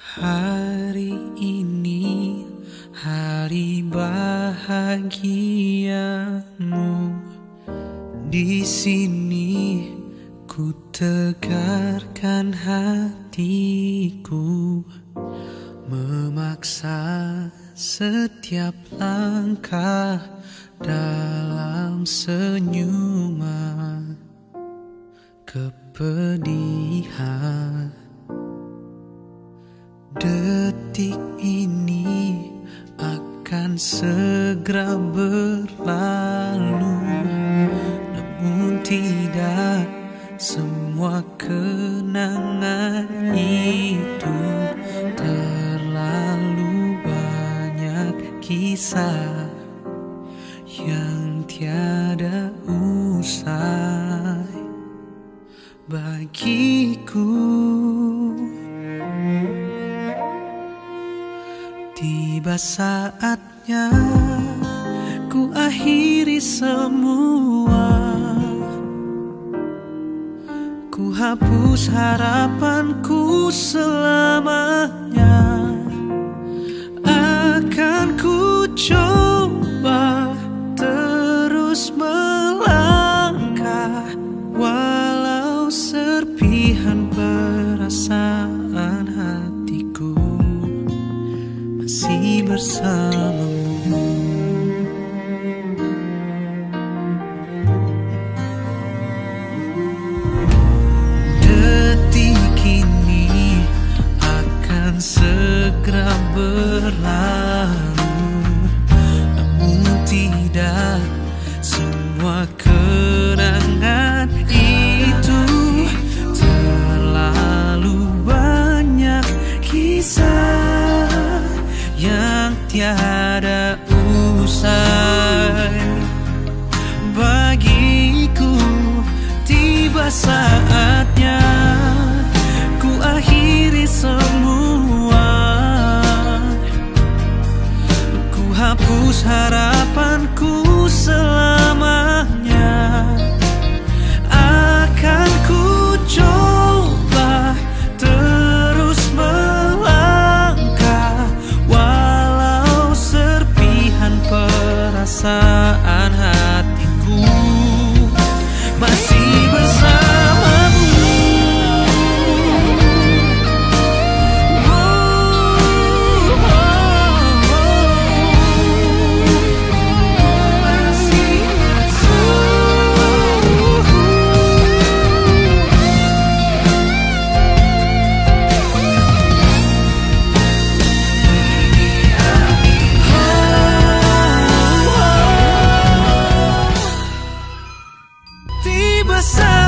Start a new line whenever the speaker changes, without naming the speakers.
Hari ini hari bahagiamu. Di sini ku tegarkan hatiku, memaksa setiap langkah dalam senyuman kepedihan. Detik ini akan segera berlalu, namun tidak semua kenangan itu. Terlalu banyak kisah yang tiada usai bagiku. Tiba saatnya ku akhiri semua, ku hapus harapanku selamanya. Akan ku coba terus melangkah, walau serpihan perasaan hatiku masih bersamamu. Detik ini akan segera berlalu, namun tidak semua kenangan itu. Terlalu banyak kisah yang tiada usai bagiku. Tiba saatnya ku akhiri semua, ku hapus harapanku selamanya. Akan ku coba terus melangkah, walau serpihan perasaan hatiku masih bersamamu. Tiba saatnya